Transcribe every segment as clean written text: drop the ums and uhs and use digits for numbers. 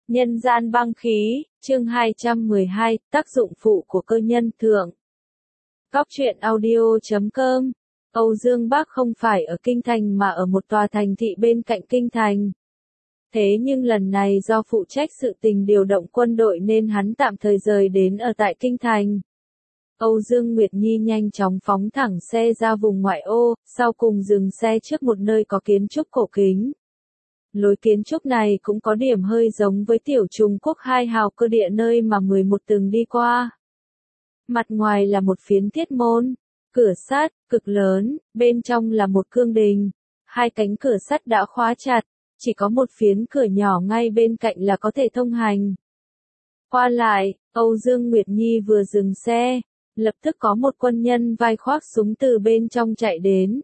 Nhân gian băng khí, chương 212, tác dụng phụ của cơ nhân thượng. Góc truyện audio.com. Âu Dương Bác không phải ở Kinh Thành mà ở một tòa thành thị bên cạnh Kinh Thành. Thế nhưng lần này do phụ trách sự tình điều động quân đội nên hắn tạm thời rời đến ở tại Kinh Thành. Âu Dương Nguyệt Nhi nhanh chóng phóng thẳng xe ra vùng ngoại ô, sau cùng dừng xe trước một nơi có kiến trúc cổ kính. Lối kiến trúc này cũng có điểm hơi giống với tiểu Trung Quốc 2 hào cơ địa nơi mà 11 từng đi qua. Mặt ngoài là một phiến thiết môn, cửa sắt, cực lớn, bên trong là một cương đình. Hai cánh cửa sắt đã khóa chặt, chỉ có một phiến cửa nhỏ ngay bên cạnh là có thể thông hành. Qua lại, Âu Dương Nguyệt Nhi vừa dừng xe, lập tức có một quân nhân vai khoác súng từ bên trong chạy đến.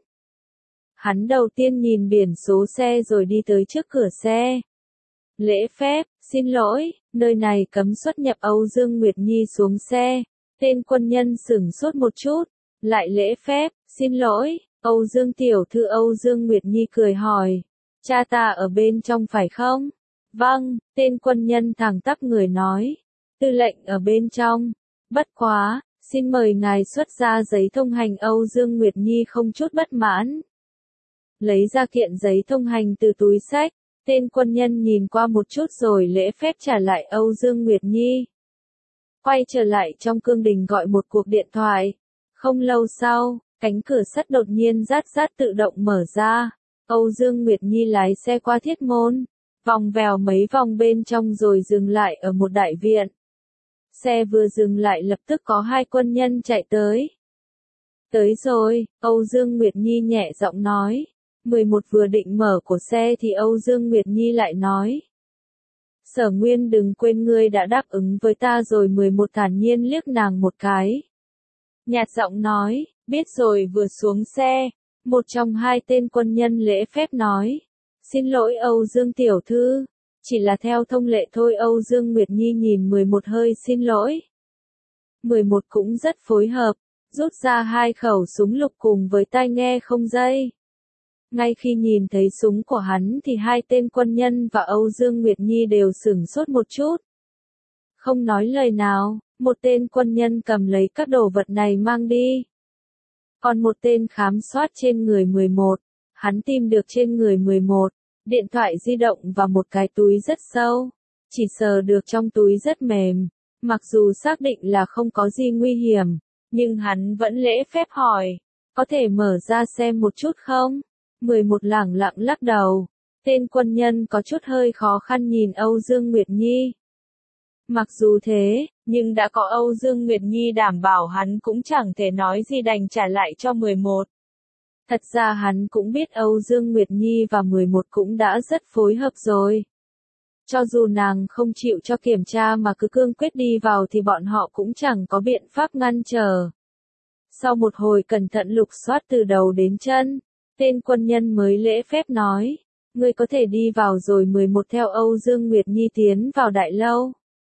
Hắn đầu tiên nhìn biển số xe rồi đi tới trước cửa xe. Lễ phép, xin lỗi, nơi này cấm xuất nhập. Âu Dương Nguyệt Nhi xuống xe. Tên quân nhân sửng sốt một chút, lại lễ phép, xin lỗi, Âu Dương tiểu thư. Âu Dương Nguyệt Nhi cười hỏi, cha ta ở bên trong phải không? Vâng, tên quân nhân thẳng tắp người nói, tư lệnh ở bên trong. Bất quá, xin mời ngài xuất ra giấy thông hành. Âu Dương Nguyệt Nhi không chút bất mãn. Lấy ra kiện giấy thông hành từ túi xách, tên quân nhân nhìn qua một chút rồi lễ phép trả lại Âu Dương Nguyệt Nhi. Quay trở lại trong cương đình gọi một cuộc điện thoại. Không lâu sau, cánh cửa sắt đột nhiên rát rát tự động mở ra. Âu Dương Nguyệt Nhi lái xe qua thiết môn, vòng vèo mấy vòng bên trong rồi dừng lại ở một đại viện. Xe vừa dừng lại lập tức có hai quân nhân chạy tới. Tới rồi, Âu Dương Nguyệt Nhi nhẹ giọng nói. 11 vừa định mở của xe thì Âu Dương Nguyệt Nhi lại nói. Sở Nguyên đừng quên ngươi đã đáp ứng với ta rồi. 11 thản nhiên liếc nàng một cái. Nhạt giọng nói, biết rồi. Vừa xuống xe, một trong hai tên quân nhân lễ phép nói. Xin lỗi Âu Dương tiểu thư, chỉ là theo thông lệ thôi. Âu Dương Nguyệt Nhi nhìn 11 hơi xin lỗi. 11 cũng rất phối hợp, rút ra hai khẩu súng lục cùng với tai nghe không dây. Ngay khi nhìn thấy súng của hắn thì hai tên quân nhân và Âu Dương Nguyệt Nhi đều sửng sốt một chút. Không nói lời nào, một tên quân nhân cầm lấy các đồ vật này mang đi. Còn một tên khám soát trên người 11, hắn tìm được trên người 11, điện thoại di động và một cái túi rất sâu. Chỉ sờ được trong túi rất mềm, mặc dù xác định là không có gì nguy hiểm, nhưng hắn vẫn lễ phép hỏi, có thể mở ra xem một chút không? 11 lẳng lặng lắc đầu. Tên quân nhân có chút hơi khó khăn nhìn Âu Dương Nguyệt Nhi. Mặc dù thế, nhưng đã có Âu Dương Nguyệt Nhi đảm bảo hắn cũng chẳng thể nói gì đành trả lại cho 11. Thật ra hắn cũng biết Âu Dương Nguyệt Nhi và 11 cũng đã rất phối hợp rồi. Cho dù nàng không chịu cho kiểm tra mà cứ cương quyết đi vào thì bọn họ cũng chẳng có biện pháp ngăn trở. Sau một hồi cẩn thận lục soát từ đầu đến chân, tên quân nhân mới lễ phép nói, ngươi có thể đi vào rồi. 11 theo Âu Dương Nguyệt Nhi tiến vào đại lâu.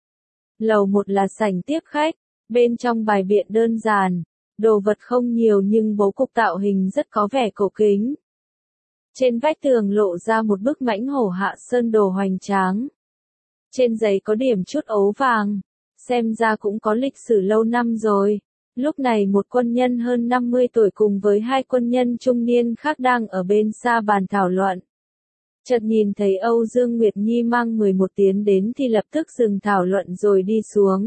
Lầu 1 là sảnh tiếp khách, bên trong bài biện đơn giản, đồ vật không nhiều nhưng bố cục tạo hình rất có vẻ cổ kính. Trên vách tường lộ ra một bức mãnh hổ Hạ Sơn đồ hoành tráng. Trên giấy có điểm chút ấu vàng, xem ra cũng có lịch sử lâu năm rồi. Lúc này một quân nhân hơn 50 tuổi cùng với hai quân nhân trung niên khác đang ở bên xa bàn thảo luận. Chợt nhìn thấy Âu Dương Nguyệt Nhi mang 11 tiến đến thì lập tức dừng thảo luận rồi đi xuống.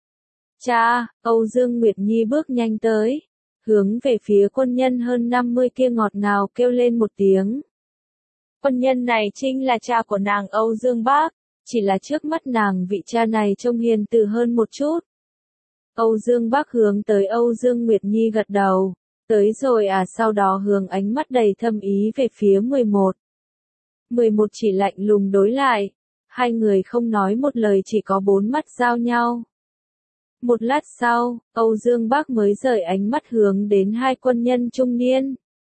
Cha, Âu Dương Nguyệt Nhi bước nhanh tới, hướng về phía quân nhân hơn 50 kia ngọt ngào kêu lên một tiếng. Quân nhân này chính là cha của nàng Âu Dương Bác, chỉ là trước mắt nàng vị cha này trông hiền từ hơn một chút. Âu Dương Bác hướng tới Âu Dương Nguyệt Nhi gật đầu, tới rồi à, sau đó hướng ánh mắt đầy thâm ý về phía 11. 11 chỉ lạnh lùng đối lại, hai người không nói một lời chỉ có bốn mắt giao nhau. Một lát sau, Âu Dương Bác mới rời ánh mắt hướng đến hai quân nhân trung niên.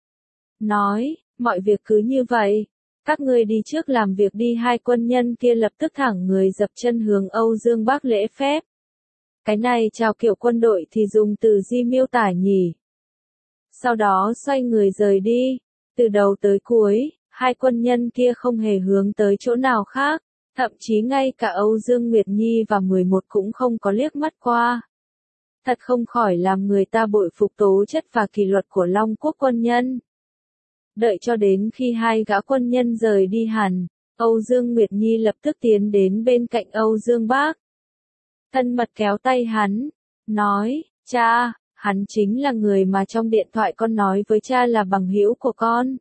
Nói, mọi việc cứ như vậy, các ngươi đi trước làm việc đi. Hai quân nhân kia lập tức thẳng người dập chân hướng Âu Dương Bác lễ phép. Cái này chào kiểu quân đội thì dùng từ gì miêu tả nhỉ? Sau đó xoay người rời đi. Từ đầu tới cuối, hai quân nhân kia không hề hướng tới chỗ nào khác, Thậm chí ngay cả Âu Dương Nguyệt Nhi và 11 cũng không có liếc mắt qua. Thật không khỏi làm người ta bội phục tố chất và kỷ luật của Long Quốc quân nhân. Đợi cho đến khi hai gã quân nhân rời đi hẳn, Âu Dương Nguyệt Nhi lập tức tiến đến bên cạnh Âu Dương Bác. Thân mật kéo tay hắn, nói, cha, hắn chính là người mà trong điện thoại con nói với cha là bằng hữu của con.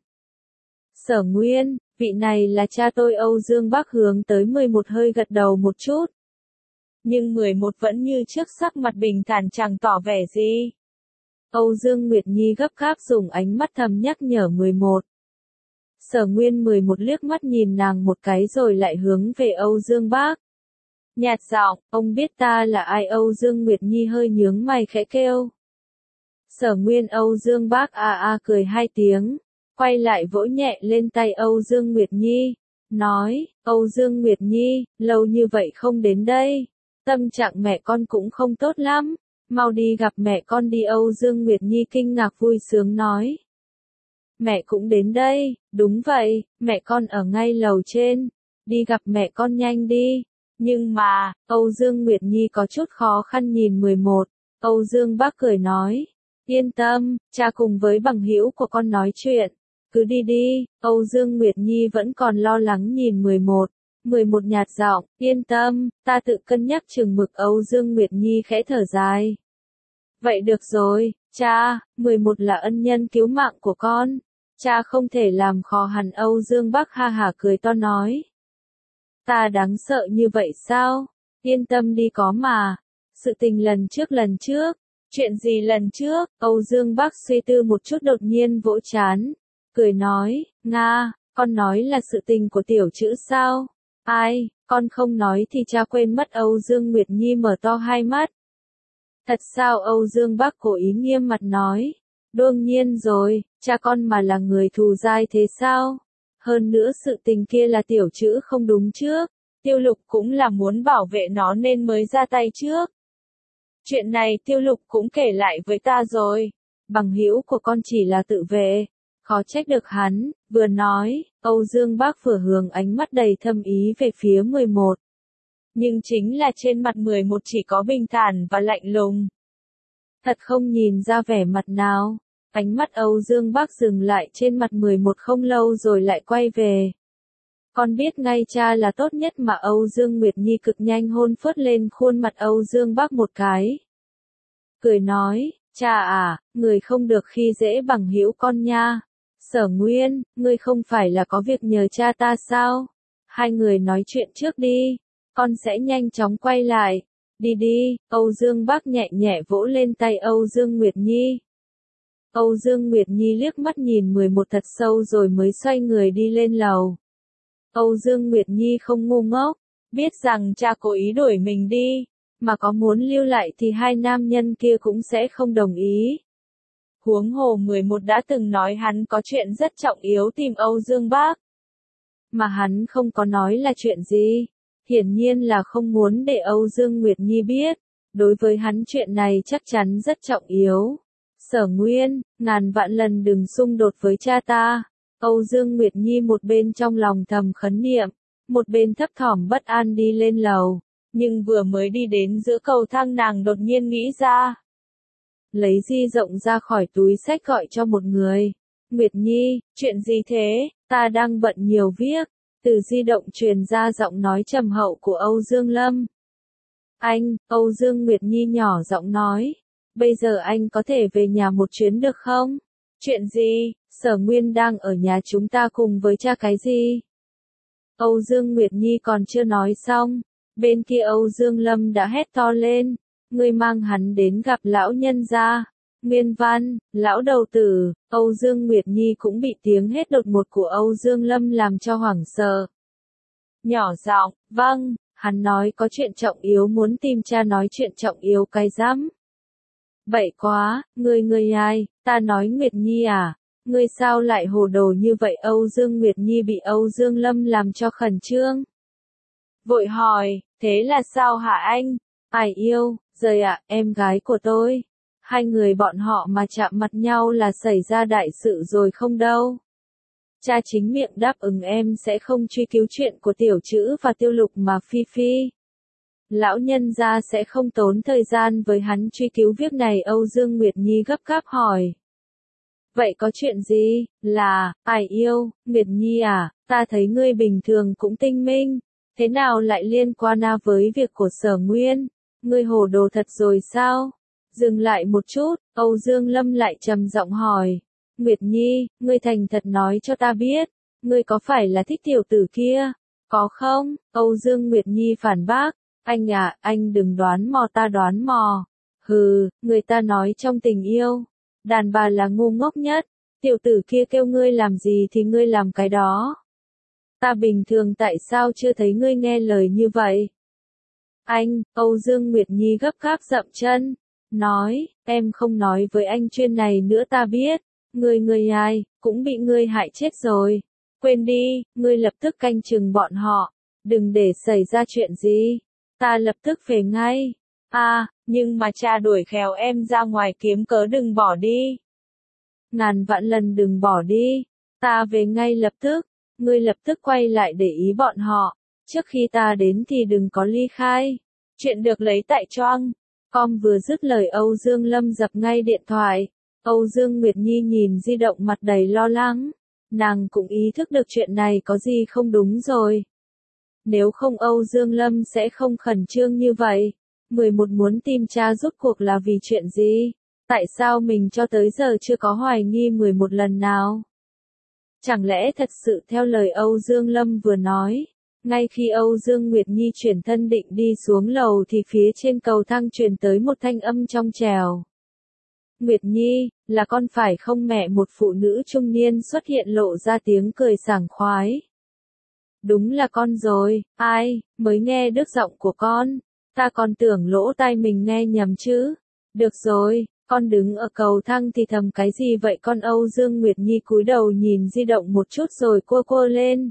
Sở Nguyên, vị này là cha tôi. Âu Dương Bác hướng tới 11 hơi gật đầu một chút. Nhưng 11 vẫn như trước sắc mặt bình thản chẳng tỏ vẻ gì. Âu Dương Nguyệt Nhi gấp gáp dùng ánh mắt thầm nhắc nhở 11. Sở Nguyên 11 liếc mắt nhìn nàng một cái rồi lại hướng về Âu Dương Bác. Nhạt giọng, ông biết ta là ai? Âu Dương Nguyệt Nhi hơi nhướng mày khẽ kêu. Sở Nguyên. Âu Dương Bác cười hai tiếng, quay lại vỗ nhẹ lên tay Âu Dương Nguyệt Nhi, nói, Âu Dương Nguyệt Nhi, lâu như vậy không đến đây, tâm trạng mẹ con cũng không tốt lắm, mau đi gặp mẹ con đi. Âu Dương Nguyệt Nhi kinh ngạc vui sướng nói. Mẹ cũng đến đây, đúng vậy, mẹ con ở ngay lầu trên, đi gặp mẹ con nhanh đi. Nhưng mà, Âu Dương Nguyệt Nhi có chút khó khăn nhìn 11, Âu Dương Bác cười nói, yên tâm, cha cùng với bằng hữu của con nói chuyện, cứ đi đi. Âu Dương Nguyệt Nhi vẫn còn lo lắng nhìn 11, 11 nhạt giọng, yên tâm, ta tự cân nhắc chừng mực. Âu Dương Nguyệt Nhi khẽ thở dài. Vậy được rồi, cha, 11 là ân nhân cứu mạng của con, cha không thể làm khó hắn. Âu Dương Bác ha hả cười to nói. Ta đáng sợ như vậy sao? Yên tâm đi có mà. Sự tình lần trước. Chuyện gì lần trước? Âu Dương Bác suy tư một chút đột nhiên vỗ chán. Cười nói, Nga, con nói là sự tình của tiểu chữ sao? Ai, con không nói thì cha quên mất. Âu Dương Nguyệt Nhi mở to hai mắt. Thật sao? Âu Dương Bác cố ý nghiêm mặt nói. Đương nhiên rồi, cha con mà là người thù dai thế sao? Hơn nữa sự tình kia là tiểu chữ không đúng trước, Tiêu Lục cũng là muốn bảo vệ nó nên mới ra tay trước. Chuyện này Tiêu Lục cũng kể lại với ta rồi, bằng hữu của con chỉ là tự vệ, khó trách được hắn. Vừa nói, Âu Dương Bác vừa hướng ánh mắt đầy thâm ý về phía 11. Nhưng chính là trên mặt 11 chỉ có bình thản và lạnh lùng. Thật không nhìn ra vẻ mặt nào. Ánh mắt Âu Dương Bác dừng lại trên mặt 11 không lâu rồi lại quay về. Con biết ngay cha là tốt nhất mà. Âu Dương Nguyệt Nhi cực nhanh hôn phớt lên khuôn mặt Âu Dương Bác một cái. Cười nói, cha à, người không được khi dễ bằng hữu con nha. Sở Nguyên, ngươi không phải là có việc nhờ cha ta sao? Hai người nói chuyện trước đi, con sẽ nhanh chóng quay lại. Đi đi. Âu Dương Bác nhẹ nhẹ vỗ lên tay Âu Dương Nguyệt Nhi. Âu Dương Nguyệt Nhi liếc mắt nhìn 11 thật sâu rồi mới xoay người đi lên lầu. Âu Dương Nguyệt Nhi không ngu ngốc, biết rằng cha cố ý đuổi mình đi, mà có muốn lưu lại thì hai nam nhân kia cũng sẽ không đồng ý. Huống hồ 11 đã từng nói hắn có chuyện rất trọng yếu tìm Âu Dương Bác. Mà hắn không có nói là chuyện gì, hiển nhiên là không muốn để Âu Dương Nguyệt Nhi biết, đối với hắn chuyện này chắc chắn rất trọng yếu. Sở Nguyên, ngàn vạn lần đừng xung đột với cha ta. Âu Dương Nguyệt Nhi một bên trong lòng thầm khấn niệm, một bên thấp thỏm bất an đi lên lầu, nhưng vừa mới đi đến giữa cầu thang nàng đột nhiên nghĩ ra. Lấy di động ra khỏi túi xách gọi cho một người. Nguyệt Nhi, chuyện gì thế? Ta đang bận nhiều việc. Từ di động truyền ra giọng nói trầm hậu của Âu Dương Lâm. Anh, Âu Dương Nguyệt Nhi nhỏ giọng nói. Bây giờ anh có thể về nhà một chuyến được không? Chuyện gì? Sở Nguyên đang ở nhà chúng ta cùng với cha. Cái gì? Âu Dương Nguyệt Nhi còn chưa nói xong, bên kia Âu Dương Lâm đã hét to lên. Ngươi mang hắn đến gặp lão nhân gia. Nguyên Văn, lão đầu tử. Âu Dương Nguyệt Nhi cũng bị tiếng hét đột ngột của Âu Dương Lâm làm cho hoảng sợ. Nhỏ giọng, vâng, hắn nói có chuyện trọng yếu muốn tìm cha. Nói chuyện trọng yếu cái rắm. Vậy quá, ngươi ai? Ta nói Nguyệt Nhi à? Ngươi sao lại hồ đồ như vậy? Âu Dương Nguyệt Nhi bị Âu Dương Lâm làm cho khẩn trương. Vội hỏi, thế là sao hả anh? Ai yêu, rời ạ, em gái của tôi. Hai người bọn họ mà chạm mặt nhau là xảy ra đại sự rồi không đâu. Cha chính miệng đáp ứng em sẽ không truy cứu chuyện của Tiểu Trữ và Tiêu Lục mà Phi Phi. Lão nhân gia sẽ không tốn thời gian với hắn truy cứu việc này. Âu Dương Nguyệt Nhi gấp gáp hỏi. Vậy có chuyện gì, ai yêu, Nguyệt Nhi à, ta thấy ngươi bình thường cũng tinh minh, thế nào lại liên quan với việc của Sở Nguyên, ngươi hồ đồ thật rồi sao? Dừng lại một chút, Âu Dương Lâm lại trầm giọng hỏi. Nguyệt Nhi, ngươi thành thật nói cho ta biết, ngươi có phải là thích tiểu tử kia? Có không? Âu Dương Nguyệt Nhi phản bác. Anh à, anh đừng đoán mò, ta đoán mò. Hừ, người ta nói trong tình yêu, đàn bà là ngu ngốc nhất. Tiểu tử kia kêu ngươi làm gì thì ngươi làm cái đó. Ta bình thường tại sao chưa thấy ngươi nghe lời như vậy? Anh, Âu Dương Nguyệt Nhi gấp gáp dậm chân, nói, em không nói với anh chuyện này nữa, ta biết, ngươi ai, cũng bị ngươi hại chết rồi. Quên đi, ngươi lập tức canh chừng bọn họ, đừng để xảy ra chuyện gì. Ta lập tức về ngay. Nhưng mà cha đuổi khéo em ra ngoài kiếm cớ, đừng bỏ đi. Ngàn vạn lần đừng bỏ đi. Ta về ngay lập tức. Ngươi lập tức quay lại để ý bọn họ. Trước khi ta đến thì đừng có ly khai. Chuyện được lấy tại Choang. Com vừa dứt lời Âu Dương Lâm dập ngay điện thoại. Âu Dương Nguyệt Nhi nhìn di động mặt đầy lo lắng. Nàng cũng ý thức được chuyện này có gì không đúng rồi. Nếu không Âu Dương Lâm sẽ không khẩn trương như vậy. 11 muốn tìm cha rốt cuộc là vì chuyện gì? Tại sao mình cho tới giờ chưa có hoài nghi 11 lần nào? Chẳng lẽ thật sự theo lời Âu Dương Lâm vừa nói? Ngay khi Âu Dương Nguyệt Nhi chuyển thân định đi xuống lầu thì phía trên cầu thang truyền tới một thanh âm trong trẻo. Nguyệt Nhi, là con phải không mẹ? Một phụ nữ trung niên xuất hiện lộ ra tiếng cười sảng khoái. Đúng là con rồi, ai, mới nghe được giọng của con, ta còn tưởng lỗ tai mình nghe nhầm chứ. Được rồi, con đứng ở cầu thang thì thầm cái gì vậy con? Âu Dương Nguyệt Nhi cúi đầu nhìn di động một chút rồi cua lên.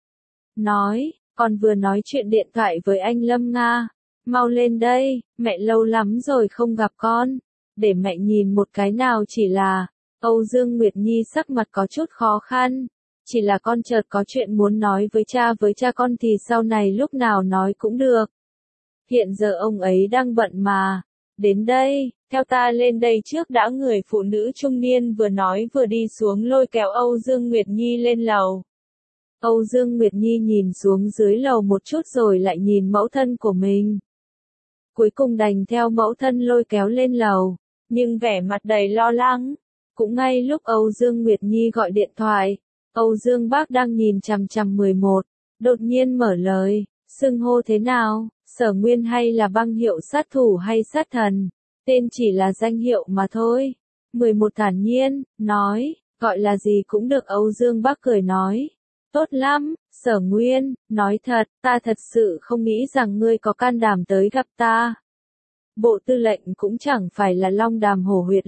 Nói, con vừa nói chuyện điện thoại với anh Lâm Nga, mau lên đây, mẹ lâu lắm rồi không gặp con, để mẹ nhìn một cái nào. Chỉ là, Âu Dương Nguyệt Nhi sắc mặt có chút khó khăn. Chỉ là con chợt có chuyện muốn nói với cha con thì sau này lúc nào nói cũng được. Hiện giờ ông ấy đang bận mà. Đến đây, theo ta lên đây trước đã. Người phụ nữ trung niên vừa nói vừa đi xuống lôi kéo Âu Dương Nguyệt Nhi lên lầu. Âu Dương Nguyệt Nhi nhìn xuống dưới lầu một chút rồi lại nhìn mẫu thân của mình. Cuối cùng đành theo mẫu thân lôi kéo lên lầu, nhưng vẻ mặt đầy lo lắng. Cũng ngay lúc Âu Dương Nguyệt Nhi gọi điện thoại, Âu Dương Bác đang nhìn chằm chằm 11, đột nhiên mở lời, xưng hô thế nào, Sở Nguyên hay là băng hiệu sát thủ hay sát thần, tên chỉ là danh hiệu mà thôi. 11 thản nhiên, nói, gọi là gì cũng được. Âu Dương Bác cười nói, tốt lắm, Sở Nguyên, nói thật, ta thật sự không nghĩ rằng ngươi có can đảm tới gặp ta. Bộ tư lệnh cũng chẳng phải là Long Đàm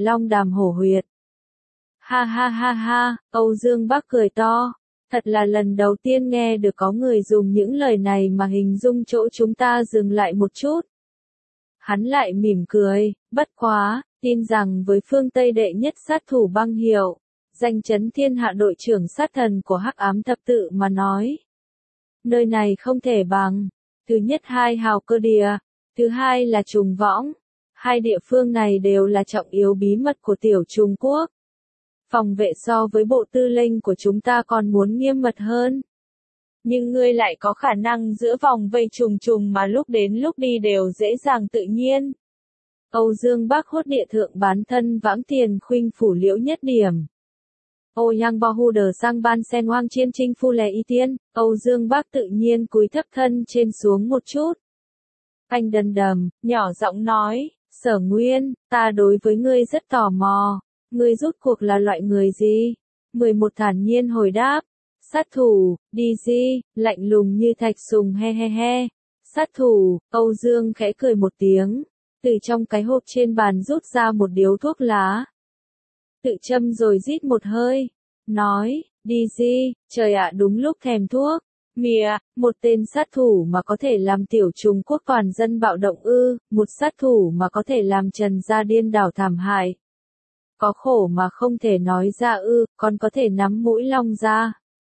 Hổ Huyệt. Ha ha ha ha, Âu Dương Bác cười to. Thật là lần đầu tiên nghe được có người dùng những lời này mà hình dung chỗ chúng ta. Dừng lại một chút. Hắn lại mỉm cười, bất quá, tin rằng với phương Tây đệ nhất sát thủ băng hiệu, danh chấn thiên hạ đội trưởng sát thần của Hắc Ám Thập Tự mà nói. Nơi này không thể bằng. Thứ nhất hai hào cơ địa, thứ hai là trùng võng. Hai địa phương này đều là trọng yếu bí mật của tiểu Trung Quốc. Phòng vệ so với bộ tư lệnh của chúng ta còn muốn nghiêm mật hơn. Nhưng ngươi lại có khả năng giữa vòng vây trùng mà lúc đến lúc đi đều dễ dàng tự nhiên. Âu Dương Bác hốt địa thượng bán thân vãng tiền khuynh phủ liễu nhất điểm. Ô yang bao hu đờ sang ban sen hoang chiên trinh phu lè y tiên, Âu Dương Bác tự nhiên cúi thấp thân trên xuống một chút. Anh đần đầm, nhỏ giọng nói, Sở Nguyên, ta đối với ngươi rất tò mò. Ngươi rốt cuộc là loại người gì? 11 thản nhiên hồi đáp. Sát thủ, DG, lạnh lùng như thạch sùng he he he. Sát thủ, Âu Dương khẽ cười một tiếng. Từ trong cái hộp trên bàn rút ra một điếu thuốc lá. Tự châm rồi rít một hơi. Nói, DG, trời ạ đúng lúc thèm thuốc. Mìa, một tên sát thủ mà có thể làm tiểu Trung Quốc toàn dân bạo động ư, một sát thủ mà có thể làm Trần gia điên đảo thảm hại. Có khổ mà không thể nói ra ư, còn có thể nắm mũi long ra.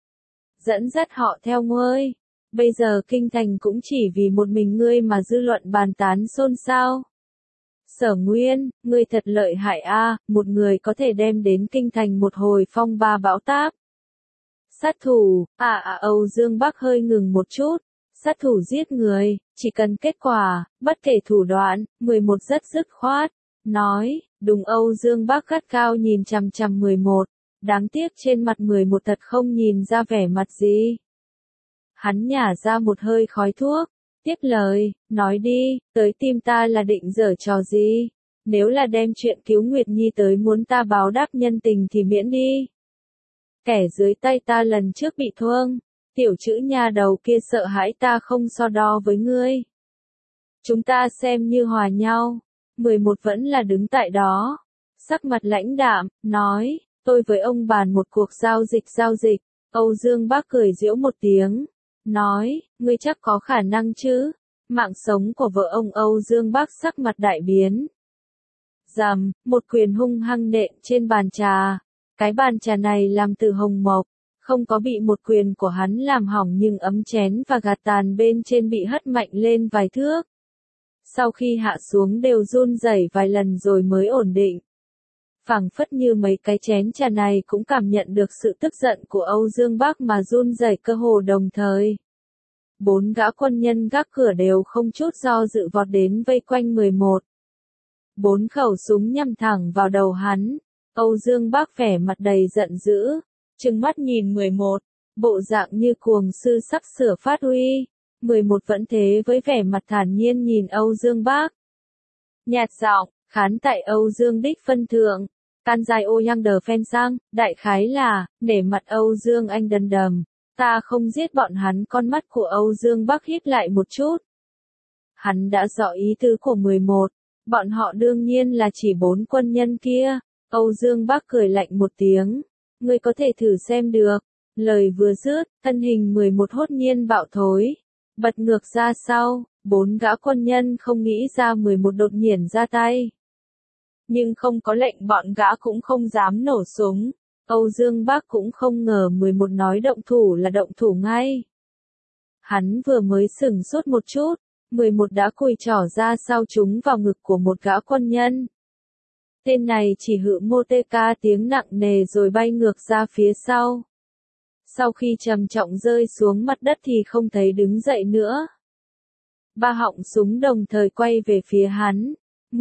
dẫn dắt họ theo ngươi. Bây giờ kinh thành cũng chỉ vì một mình ngươi mà dư luận bàn tán xôn xao. Sở Nguyên, ngươi thật lợi hại a, một người có thể đem đến kinh thành một hồi phong ba bão táp. Sát thủ, Âu Dương Bắc hơi ngừng một chút. Sát thủ giết người, chỉ cần kết quả, bất kể thủ đoạn, 11 rất dứt khoát. Nói, đúng. Âu Dương Bắc gắt cao nhìn chằm chằm 11. Đáng tiếc trên mặt 11 thật không nhìn ra vẻ mặt gì. Hắn nhả ra một hơi khói thuốc. Tiếp lời, nói đi, tới tim ta là định giở trò gì? Nếu là đem chuyện cứu Nguyệt Nhi tới muốn ta báo đáp nhân tình thì miễn đi. Kẻ dưới tay ta lần trước bị thương, tiểu chữ nhà đầu kia sợ hãi ta không so đo với ngươi. Chúng ta xem như hòa nhau. 11 vẫn là đứng tại đó. Sắc mặt lãnh đạm, nói, tôi với ông bàn một cuộc giao dịch. Âu Dương Bắc cười giễu một tiếng. Nói, ngươi chắc có khả năng chứ? Mạng sống của vợ ông. Âu Dương Bắc sắc mặt đại biến. Rầm, một quyền hung hăng nện trên bàn trà. Cái bàn trà này làm từ hồng mộc, không có bị một quyền của hắn làm hỏng nhưng ấm chén và gạt tàn bên trên bị hất mạnh lên vài thước. Sau khi hạ xuống đều run rẩy vài lần rồi mới ổn định. Phảng phất như mấy cái chén trà này cũng cảm nhận được sự tức giận của Âu Dương Bắc mà run rẩy cơ hồ đồng thời. 4 gã quân nhân gác cửa đều không chút do dự vọt đến vây quanh 11. 4 khẩu súng nhắm thẳng vào đầu hắn. Âu Dương Bắc vẻ mặt đầy giận dữ, trừng mắt nhìn 11, bộ dạng như cuồng sư sắp sửa phát huy. 11 vẫn thế với vẻ mặt thản nhiên nhìn Âu Dương Bắc. Nhạt giọng, khán tại Âu Dương đích phân thượng, can dài ô yang đờ phen sang, đại khái là, nể mặt Âu Dương anh đần đầm, ta không giết bọn hắn. Con mắt của Âu Dương Bắc híp lại một chút. Hắn đã rõ ý tứ của 11, bọn họ đương nhiên là chỉ 4 quân nhân kia. Âu Dương Bắc cười lạnh một tiếng, ngươi có thể thử xem được. Lời vừa dứt, thân hình 11 hốt nhiên bạo thối, bật ngược ra sau. 4 gã quân nhân không nghĩ ra 11 đột nhiên ra tay. Nhưng không có lệnh bọn gã cũng không dám nổ súng. Âu Dương Bắc cũng không ngờ 11 nói động thủ là động thủ ngay. Hắn vừa mới sửng sốt một chút, 11 đã cùi trỏ ra sau trúng vào ngực của một gã quân nhân. Tên này chỉ hự mô tê ca tiếng nặng nề rồi bay ngược ra phía sau. Sau khi trầm trọng rơi xuống mặt đất thì không thấy đứng dậy nữa. 3 họng súng đồng thời quay về phía hắn.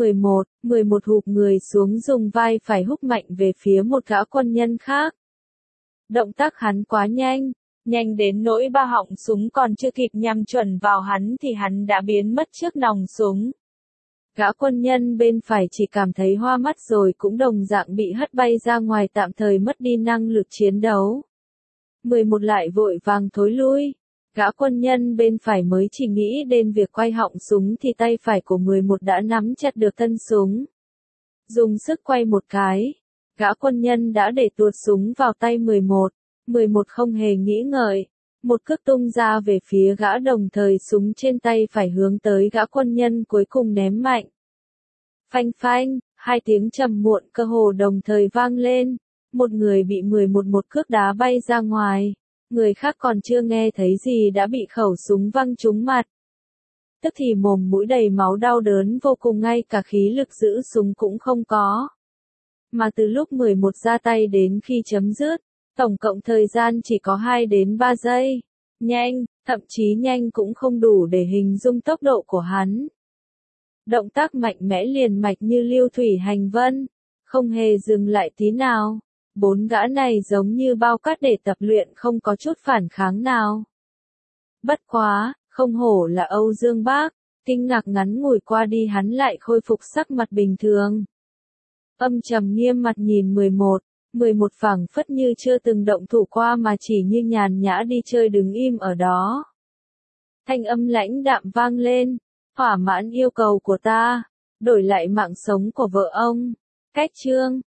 11 hụp người xuống dùng vai phải húc mạnh về phía một gã quân nhân khác. Động tác hắn quá nhanh đến nỗi 3 họng súng còn chưa kịp nhắm chuẩn vào hắn thì hắn đã biến mất trước nòng súng. Gã quân nhân bên phải chỉ cảm thấy hoa mắt rồi cũng đồng dạng bị hất bay ra ngoài, tạm thời mất đi năng lực chiến đấu. 11 lại vội vàng thối lui. Gã quân nhân bên phải mới chỉ nghĩ đến việc quay họng súng thì tay phải của 11 đã nắm chặt được thân súng. Dùng sức quay một cái, gã quân nhân đã để tuột súng vào tay 11. 11 không hề nghĩ ngợi, một cước tung ra về phía gã, đồng thời súng trên tay phải hướng tới gã quân nhân cuối cùng ném mạnh. Phanh phanh, 2 tiếng trầm muộn cơ hồ đồng thời vang lên. Một người bị 11 một cước đá bay ra ngoài, người khác còn chưa nghe thấy gì đã bị khẩu súng văng trúng mặt. Tức thì mồm mũi đầy máu, đau đớn vô cùng, ngay cả khí lực giữ súng cũng không có. Mà từ lúc 11 ra tay đến khi chấm dứt, tổng cộng thời gian chỉ có 2 đến 3 giây. Nhanh, thậm chí nhanh cũng không đủ để hình dung tốc độ của hắn. Động tác mạnh mẽ liền mạch như lưu thủy hành vân, không hề dừng lại tí nào. 4 gã này giống như bao cát để tập luyện, không có chút phản kháng nào. Bất quá, không hổ là Âu Dương Bắc, kinh ngạc ngắn ngủi qua đi hắn lại khôi phục sắc mặt bình thường. Âm trầm nghiêm mặt nhìn 11 phảng phất như chưa từng động thủ qua mà chỉ như nhàn nhã đi chơi đứng im ở đó. Thanh âm lãnh đạm vang lên, thỏa mãn yêu cầu của ta, đổi lại mạng sống của vợ ông. Cách chương